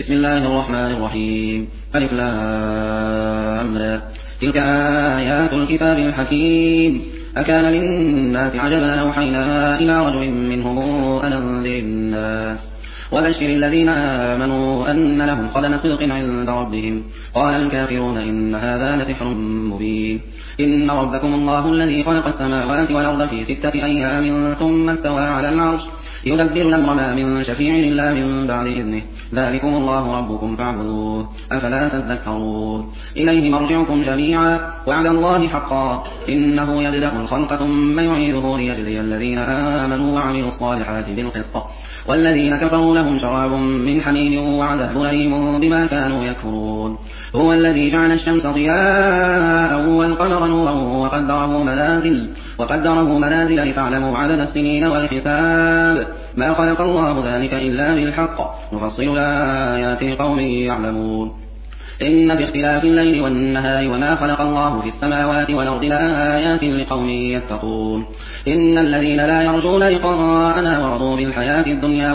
بسم الله الرحمن الرحيم. ألف لام را. تلك آيات الكتاب الحكيم. أكان للناس عجبا أوحينا إلى رجل منهم أن أنذر الناس وبشر الذين آمنوا أن لهم قدم صدق عند ربهم. قال الكافرون إن هذا لسحر مبين. إن ربكم الله الذي خلق السماوات والأرض في 6 أيام ثم استوى على العرش يدبر الأمر ما من شفيع إلا من بعد إذنه ذلكم الله ربكم فاعبدوه أفلا تذكرون. إليه مرجعكم جميعا وعد الله حقا إنه يبدأ الخلق ثم يعيده ليجزي الذين آمنوا وعملوا الصالحات بالقسط والذين كفروا لهم شراب من حميم وعذاب أليم بما كانوا يكفرون. هو الذي جعل الشمس ضياء والقمر نورا وقدره منازل لتعلموا عدد السنين والحساب ما خلق الله ذلك إلا بالحق نفصل الآيات لقوم يعلمون. إن في اختلاف الليل والنهار وما خلق الله في السماوات والأرض لآيات لقوم يتقون. إن الذين لا يرجون لقاءنا ورضوا بالحياة الدنيا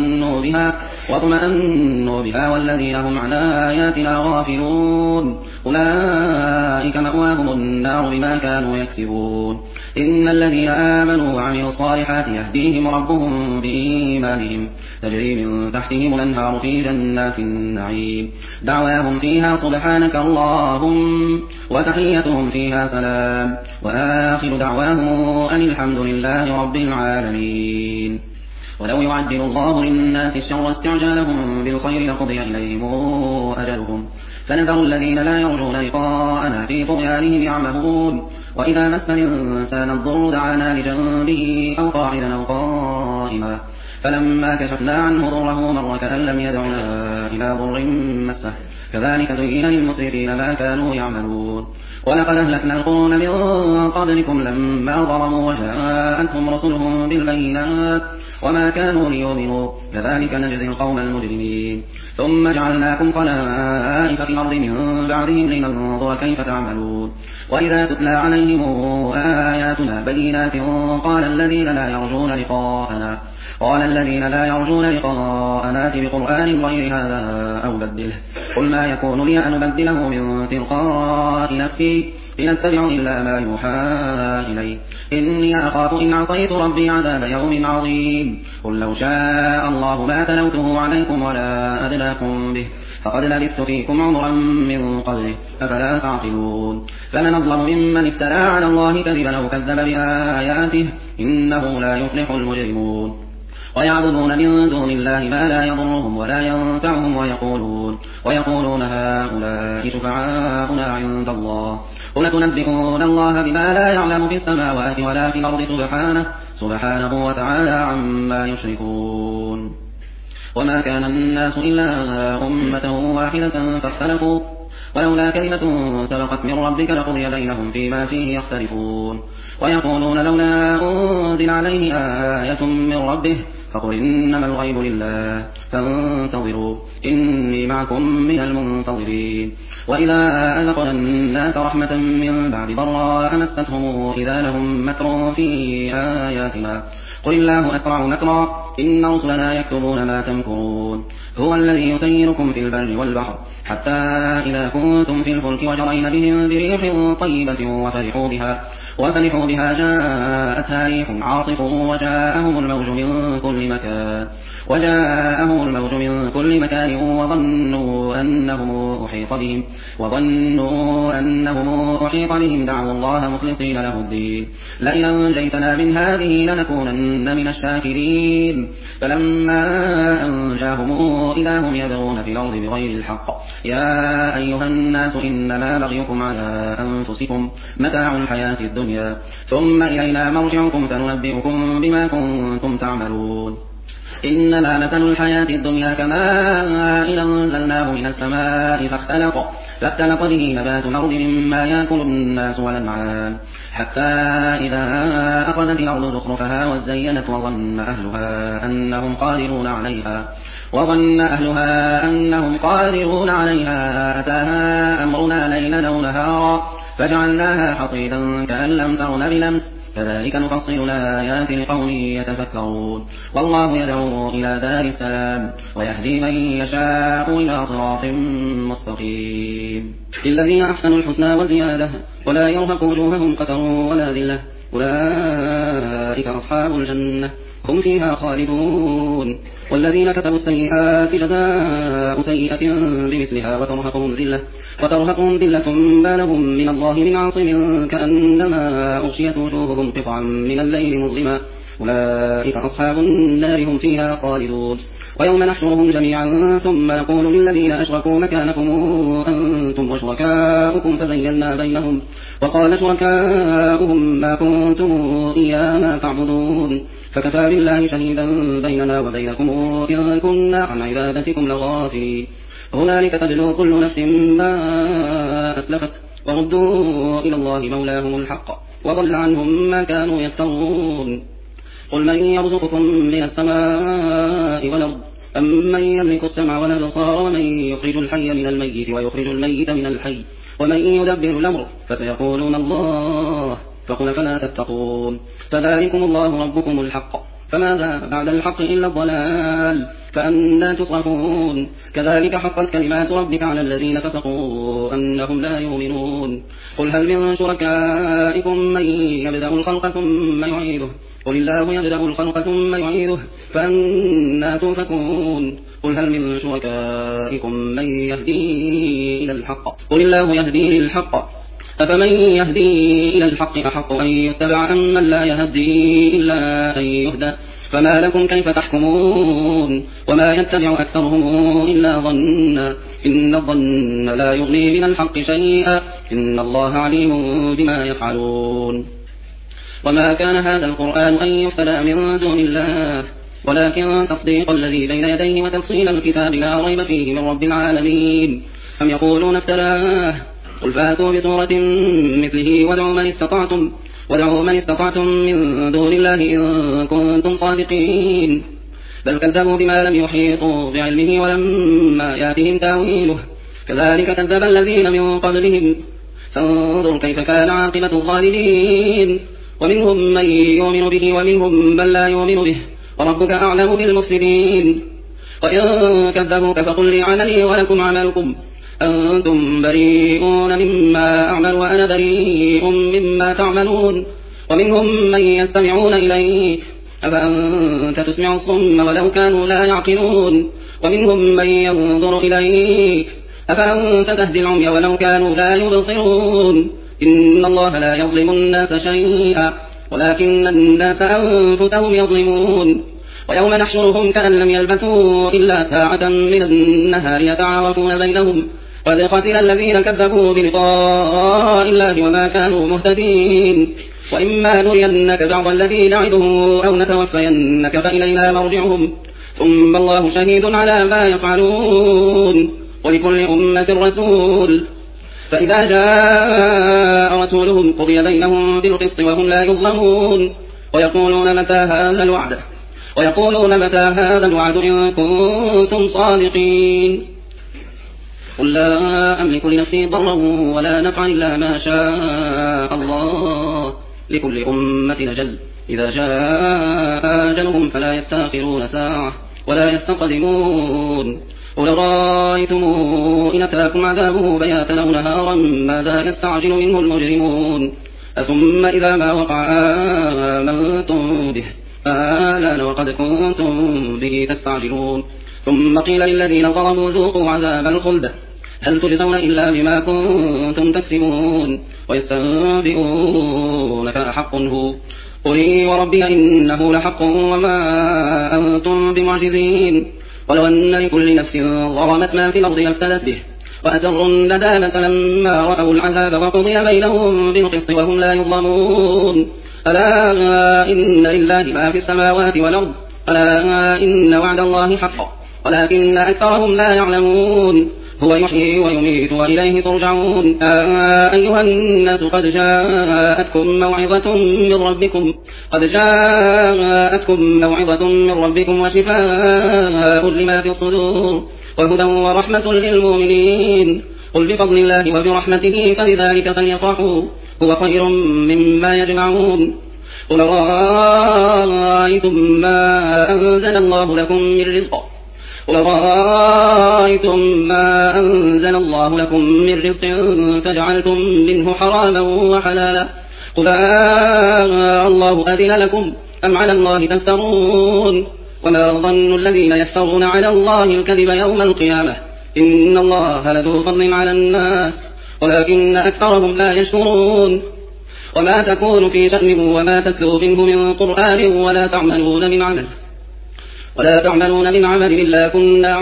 واطمأنوا بها والذين هم عن آياتنا غافلون أولئك مأواهم النار بما كانوا يكسبون. إن الذين آمنوا وعملوا الصالحات يهديهم ربهم بإيمانهم تجري من تحتهم الأنهار في جنات النعيم دعواهم فيها سبحانك اللهم وتحيتهم فيها سلام وآخر دعواهم أن الحمد لله رب العالمين. ولو يعجل الله للناس الشر استعجالهم بالخير لقضي إليهم أجلهم فنذر الذين لا يرجون لقاءنا في طغيانهم يعمهون. وإذا مس الإنسان الضر دعانا لجنبه أو قاعدا أو قائما فلما كشفنا عنه ضره مر كأن لم يدعنا إلى ضر مسه كذلك زين للمسرفين ما كانوا يعملون. ولقد أهلكنا القرون من قبلكم لما ظلموا وجاءتهم رسلهم بالبينات وما كانوا ليؤمنوا كذلك نجزي القوم المجرمين. ثم جعلناكم خلائف في الأرض من بعدهم لننظر كيف تعملون. وإذا تتلى عليهم آياتنا بينات قال الذين لا يرجون لقاءنا بقرآن غير هذا أو بدله قل ما يكون لي أن أبدله من تلقاء نفسي إن أتبع إلا ما يوحى إلي إني أخاف إن عصيت ربي عذاب يوم عظيم. قل لو شاء الله ما تلوته عليكم ولا أدناكم به فقد لبثت فيكم عمرا من قبله أفلا تعقلون. فمن أظلم ممن افترى على الله كذبا أو كذب بآياته إنه لا يفلح المجرمون. ويعبدون من دون الله ما لا يضرهم ولا ينفعهم ويقولون هؤلاء شفعاؤنا عند الله قل تنبئون الله بما لا يعلم في السماوات ولا في الأرض سبحانه وتعالى عما يشركون. وما كان الناس إلا أمة واحدة فاختلفوا ولولا كلمة سبقت من ربك لقضي بينهم فيما فيه يختلفون. ويقولون لولا أنزل عليه آية من ربه فقل إنما الغيب لله فانتظروا إني معكم من المنتظرين. وإذا أذقنا الناس رحمة من بعد ضراء مستهم إذا لهم مكر في آياتنا قل الله أسرع مكرا إن رسلنا يكتبون ما تمكرون. هو الذي يسيركم في البر والبحر حتى إذا كنتم في الفلك وجرين بهم بريح طيبة وفرحوا بها جاءتها ريح عاصف وجاءهم الموج من كل مكان وظنوا أنهم أحيط بهم دعوا الله مخلصين له الدين لئن أنجيتنا من هذه لنكونن من الشاكرين. فلما أنجاهم إذا هم يبغون في الأرض بغير الحق يا أيها الناس إنما بغيكم على أنفسكم متاع الحياة الدنيا ثم إلينا مرجعكم فننبئكم بما كنتم تعملون. إنما مثل الحياة الدنيا كماء أنزلناه من السماء فاختلط به نبات الأرض مما يأكل الناس والأنعام حتى إذا أخذت الأرض زخرفها وزينت وظن أهلها أنهم قادرون عليها أتاها أمرنا ليلا أو نهارا فجعلناها حصيدا كأن لم تغن بلمس كذلك نفصل الآيات لقوم يتفكرون والله يدعو إلى دار السلام ويهدي من يشاء إلى صراط مستقيم للذين أحسنوا الحسنى وزيادة ولا يرهق وجوههم قتر ولا ذلة أولئك أصحاب الجنة هم فيها خالدون والذين كسبوا السيئات جزاء سيئة بمثلها وترهقهم ذلة ما لهم من الله من عاصم كأنما أغشيت وجوههم قطعا من الليل مظلما أولئك أصحاب النار هم فيها خالدون ويوم نحشرهم جميعا ثم نقول للذين أشركوا مكانكم أنتم وشركاؤكم فزينا بينهم وقال شركاؤهم ما كنتم إيانا تعبدون فكفى بالله شهيدا بيننا وبينكم إن كنا عن عبادتكم لغافلين هنالك تجزى كل نفس ما أسلفت وردوا إلى الله مولاهم الحق وضل عنهم ما كانوا يفترون قل من يرزقكم من السماء والأرض أمن يملك السمع والأبصار ومن يخرج الحي من الميت ويخرج الميت من الحي ومن يدبر الأمر فسيقولون الله فقل فلا تتقون فذلكم الله ربكم الحق فماذا بعد الحق إلا الضلال فأنى تصرفون كذلك حقت كلمات ربك على الذين فسقوا أنهم لا يؤمنون قل هل من شركائكم من يبدأ الخلق ثم يعيده قل الله يبدأ الخلق ثم يعيده فأنى تؤفكون قل هل من شركائكم من يهدي إلى الحق قل الله يهدي للحق أفمن يهدي إلى الحق أحق أن يتبع أمن لا يهدي إلا أن يهدى فما لكم كيف تحكمون وما يتبع أكثرهم إلا ظنا إن الظن لا يغني من الحق شيئا إن الله عليم بما يفعلون وما كان هذا القرآن أن يفترى من دون الله ولكن تصديق الذي بين يديه وتفصيل الكتاب لا ريب فيه من رب العالمين أم يقولون افتراه قل فاتوا بسورة مثله ودعوا من استطعتم من دون الله إن كنتم صادقين بل كذبوا بما لم يحيطوا بعلمه ولما ياتهم تاويله كذلك كذب الذين من قبلهم فانظر كيف كان عاقبة الظالمين ومنهم من يؤمن به ومنهم من لا يؤمن به وربك أعلم بالمفسدين وإن كذبوك فقل لي عملي ولكم عملكم أنتم بريئون مما أعمل وأنا بريء مما تعملون ومنهم من يستمعون إليك أفأنت تسمع الصم ولو كانوا لا يعقلون ومنهم من ينظر إليك أفأنت تهدي العمي ولو كانوا لا يبصرون إن الله لا يظلم الناس شيئا ولكن الناس أنفسهم يظلمون ويوم نحشرهم كأن لم يلبثوا إلا ساعة من النهار يتعارفون بينهم قد خسر الذين كذبوا بلقاء الله وما كانوا مهتدين وإما نرينك بعض الذي نعده أو نتوفينك فإلينا مرجعهم ثم الله شهيد على ما يفعلون ولكل أمة رسول فإذا جاء رسولهم قضي بينهم بالقسط وهم لا يظلمون ويقولون متى هذا الوعد إن كنتم صادقين قل لا أملك لنفسي ضرا ولا نفعا إلا ما شاء الله لكل أمة أجل إذا جاء أجلهم فلا يستأخرون ساعة ولا يستقدمون قل رأيتم إن أتاكم عذابه بياتا أو نهارا ماذا يستعجل منه المجرمون أثم إذا ما وقع آمنتم به آلان وقد كنتم به تستعجلون ثم قيل للذين ظلموا ذوقوا عذاب الخلد هل تجزون إلا بما كنتم تكسبون ويستنبئونك أحق هو قل وربي إنه لحق وما أنتم بمعجزين ولو أن لكل نفس ظلمت ما في الأرض لافتدت به وأسروا الندامة لما رأوا العذاب وقضي بينهم بالقسط وهم لا يظلمون ألا إن لله ما في السماوات والأرض ألا إن وعد الله حق ولكن أكثرهم لا يعلمون هو يحيي ويميت وإليه ترجعون أيها الناس قد جاءتكم موعظة من ربكم وشفاء لما في الصدور وهدى ورحمة للمؤمنين قل بفضل الله وبرحمته فبذلك فليفرحوا هو خير مما يجمعون قل رأيتم ما أنزل الله لكم من رزق فجعلتم منه حراما وحلالا قل الله أذن لكم أم على الله تفترون وما ظن الذين يفترون على الله الكذب يوم القيامة إن الله لذو فضل على الناس ولكن أكثرهم لا يشكرون وما تكون في شأن وما تتلو منه من قرآن ولا تعملون من عمل إلا كنا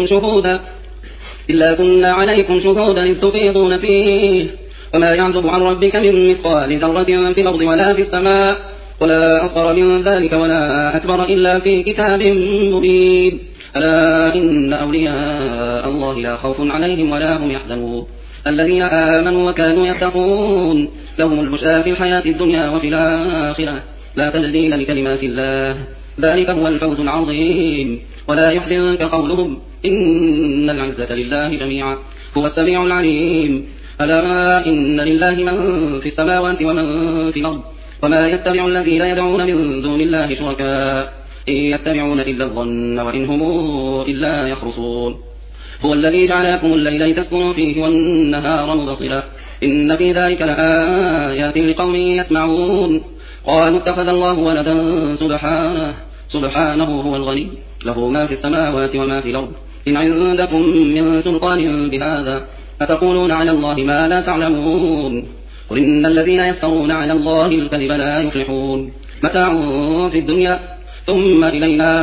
عليكم شهودا إذ تفيضون فيه وما يعزب عن ربك من مثقال ذرة في الأرض ولا في السماء ولا أصغر من ذلك ولا أكبر إلا في كتاب مبين ألا إن أولياء الله لا خوف عليهم ولا هم يحزنون الذين آمنوا وكانوا يتقون لهم البشرى في الحياة الدنيا وفي الآخرة لا تبديل لكلمات الله ذلك هو الفوز العظيم ولا يحزنك قولهم إن العزة لله جميعا هو السميع العليم ألا إن لله من في السماوات ومن في الأرض وما يتبع الذين يدعون من دون الله شركاء إن يتبعون إلا الظن وإن هم إلا يخرصون هو الذي جعل لكم الليل لتسكنوا فيه والنهار مبصرا إن في ذلك لآيات لقوم يسمعون قالوا اتخذ الله ولدا سبحانه هو الغني له ما في السماوات وما في الأرض إن عندكم من سلطان بهذا أتقولون على الله ما لا تعلمون قل إن الذين يفترون على الله الكذب لا يفلحون متاع في الدنيا ثم إلينا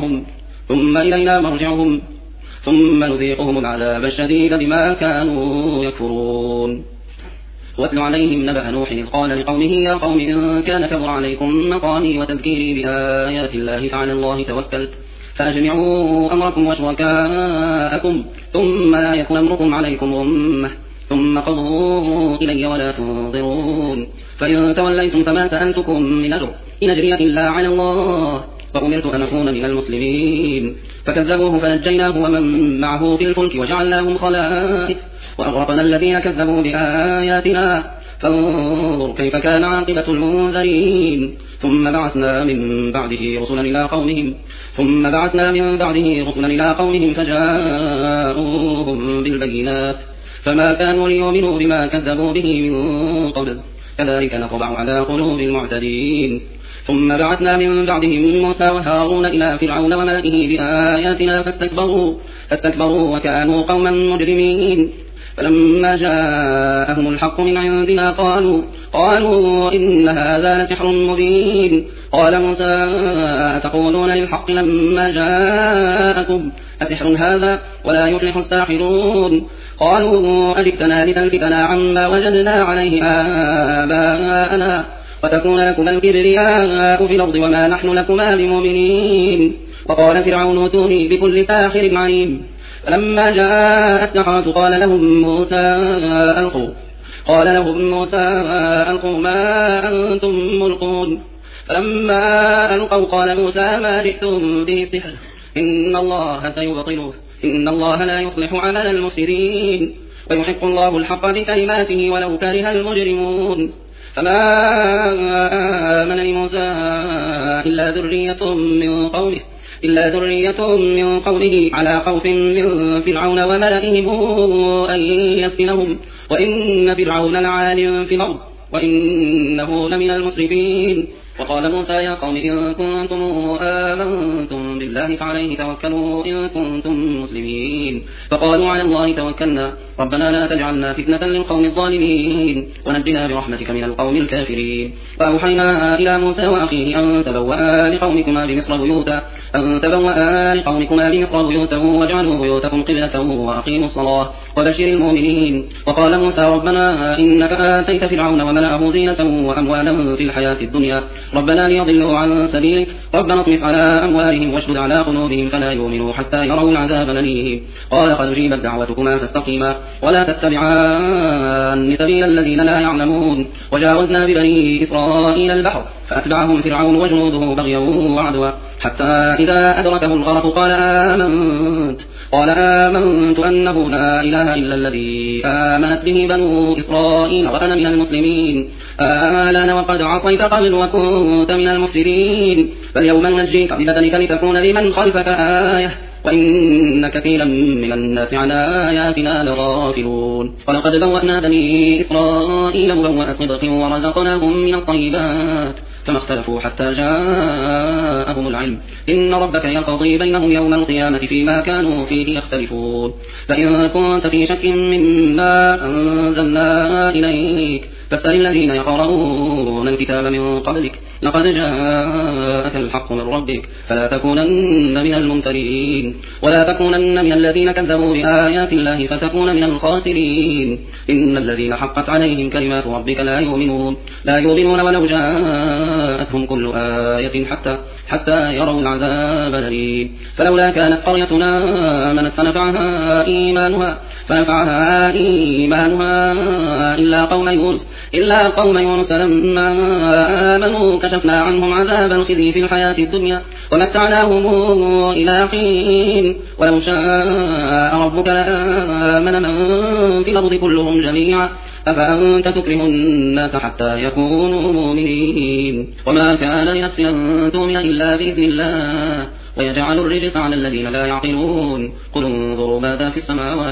مرجعهم ثم نذيقهم العذاب الشديد بما كانوا يكفرون واتل عليهم نبأ نوح إذ قال لقومه يا قوم إن كان كبر عليكم مقامي وتذكيري بآيات الله فعلى الله توكلت فأجمعوا أمركم وشركاءكم ثم لا يكن أمركم عليكم غمة ثم قضوا إلي ولا تنظرون فإن توليتم فما سألتكم من أجر إن أجري إلا على الله وأمرت أن أكون من المسلمين فكذبوه فنجيناه ومن معه في الفلك وجعلناهم خلائف وأغرقنا الذين كذبوا بآياتنا فانظر كيف كان عاقبة المنذرين ثم بعثنا من بعده رسلا إلى قومهم فجاءوهم بالبينات فما كانوا ليؤمنوا بما كذبوا به من قبل كذلك نطبع على قلوب المعتدين ثم بعثنا من بعدهم موسى وهارون إلى فرعون وملئه بآياتنا فاستكبروا وكانوا قوما مجرمين فلما جاءهم الحق من عندنا قالوا إن هذا لسحر مبين قال موسى تقولون للحق لما جاءكم أسحر هذا ولا يفلح الساحرون قالوا أجئتنا لتلفتنا عما وجدنا عليه آباءنا وتكون لكما الكبرياء في الأرض وما نحن لكما بمؤمنين وقال فرعون ائتوني بكل ساحر عليم فلما جاء السحرة قال لهم موسى ألقوا ما أنتم ملقون فلما ألقوا قال موسى ما جئتم به سحر إن الله سيبطله إن الله لا يصلح عمل المفسدين ويحق الله الحق بكلماته ولو كره المجرمون فما آمن لموسى إلا ذرية من قومه على خوف من فرعون وملئهم أن يفتنهم وإن فرعون لعال في الأرض وإنه لمن المسرفين وقال موسى يا قوم إن كنتم آمنتم بالله فعليه توكلوا إن كنتم مسلمين فقالوا على الله توكلنا ربنا لا تجعلنا فتنة للقوم الظالمين ونجنا برحمتك من القوم الكافرين فأوحينا إلى موسى وأخيه أن تبوأ لقومكما بمصر بيوتا واجعلوا بيوتكم قبلة وأقيموا الصلاة وبشر المؤمنين وقال موسى ربنا إنك آتيت فرعون وملأه زينة وأموالا في الحياة الدنيا ربنا ليضلوا عن سبيلك ربنا اطمس على أموالهم واشدد على قلوبهم فلا يؤمنوا حتى يروا العذاب الأليم قال قد أجيبت دعوتكما فاستقيما ولا تتبعان سبيل الذين لا يعلمون وجاوزنا ببني إسرائيل البحر فأتبعهم فرعون وجنوده بغيا وعدوا حتى إذا أدركه الغرق قال آمنت أنه لا إله إلا الذي آمنت به بنو إسرائيل وأنا من المسلمين الآن وقد عصيت قبل وكنت من المفسدين فاليوم ننجيك ببدنك لتكون لمن خلفك آية وإن كثيرا من الناس عن آياتنا لغافلون ولقد بوأنا بني إسرائيل مبوأ صدق ورزقناهم من الطيبات فما اختلفوا حتى جاءهم العلم إن ربك يقضي بينهم يوم القيامة فيما كانوا فيه يختلفون فإن كنت في شك مما أنزلنا إليك فاسأل الذين يقرؤون الكتاب من قبلك لقد جاءك الحق من ربك فلا تكونن من الممترين ولا تكونن من الذين كذبوا بآيات الله فتكون من الخاسرين إن الذين حقت عليهم كلمات ربك لا يؤمنون ولو جاءتهم كل آية حتى يروا العذاب الأليم فلولا كانت قريتنا آمنت فنفعها إيمانها إلا قوم يونس لما آمنوا كشفنا عنهم عذاب الخزي في الحياة الدنيا ومتعناهم إلى حين ولو شاء ربك لآمن من في الأرض كلهم جميعا أفأنت تكره الناس حتى يكونوا مؤمنين وما كان لنفس أن تؤمن إلا بإذن الله ويجعل الرجس على الذين لا يعقلون قل انظروا ماذا في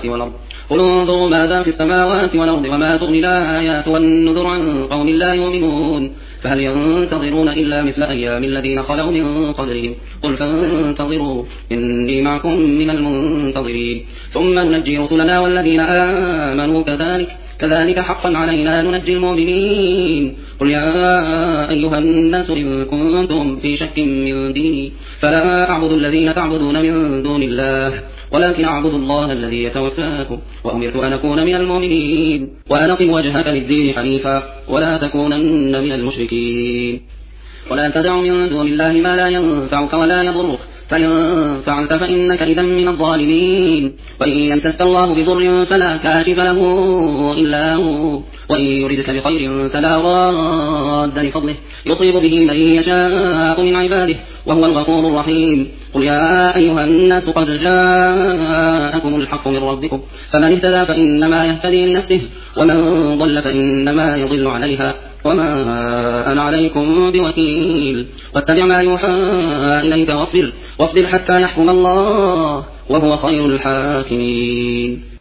السماوات والأرض وما تغني الآيات والنذر عن قوم لا يؤمنون فهل ينتظرون إلا مثل أيام الذين خلوا من قبلهم قل فانتظروا إني معكم من المنتظرين ثم ننجي رسلنا والذين آمنوا كذلك حقا علينا ننجي المؤمنين قل يا أيها الناس إن كنتم في شك من ديني فلا أعبد الذين تعبدون من دون الله ولكن أعبد الله الذي يتوفاكم وأمرت أن أكون من المؤمنين وأن أقم وجهك للدين حنيفا ولا تكونن من المشركين ولا تدع من دون الله ما لا ينفعك ولا يضرك فإن فعلت فإنك إذا من الظالمين وإن يمسسك الله بضر فلا كاشف له إلا هو وإن يردك بخير فلا راد لفضله يصيب به من يشاء من عباده وهو الغفور الرحيم قل يا أيها الناس قد جاءكم الحق من ربكم فمن اهتدى فإنما يهتدي لنفسه ومن ضل فإنما يضل عليها وما أنا عليكم بوكيل واتبع ما يوحى إليك واصبر حتى يحكم الله وهو خير الحاكمين